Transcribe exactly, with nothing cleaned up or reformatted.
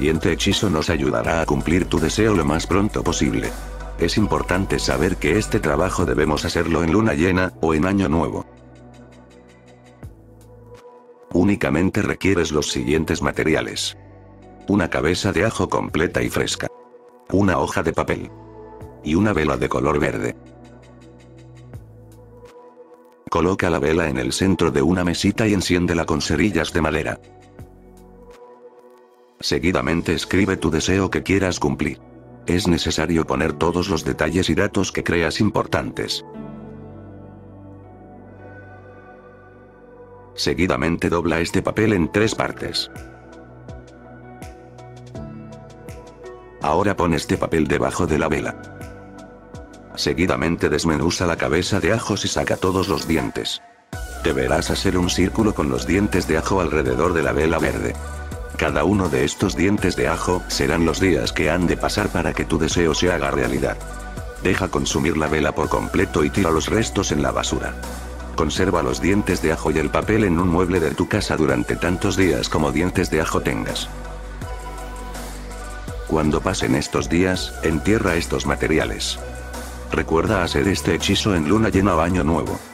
siguiente hechizo nos ayudará a cumplir tu deseo lo más pronto posible. Es importante saber que este trabajo debemos hacerlo en luna llena, o en año nuevo. Únicamente requieres los siguientes materiales. Una cabeza de ajo completa y fresca. Una hoja de papel. Y una vela de color verde. Coloca la vela en el centro de una mesita y enciéndela con cerillas de madera. Seguidamente escribe tu deseo que quieras cumplir. Es necesario poner todos los detalles y datos que creas importantes. Seguidamente dobla este papel en tres partes. Ahora pon este papel debajo de la vela. Seguidamente desmenuza la cabeza de ajos y saca todos los dientes. Deberás hacer un círculo con los dientes de ajo alrededor de la vela verde. Cada uno de estos dientes de ajo serán los días que han de pasar para que tu deseo se haga realidad. Deja consumir la vela por completo y tira los restos en la basura. Conserva los dientes de ajo y el papel en un mueble de tu casa durante tantos días como dientes de ajo tengas. Cuando pasen estos días, entierra estos materiales. Recuerda hacer este hechizo en luna llena o año nuevo.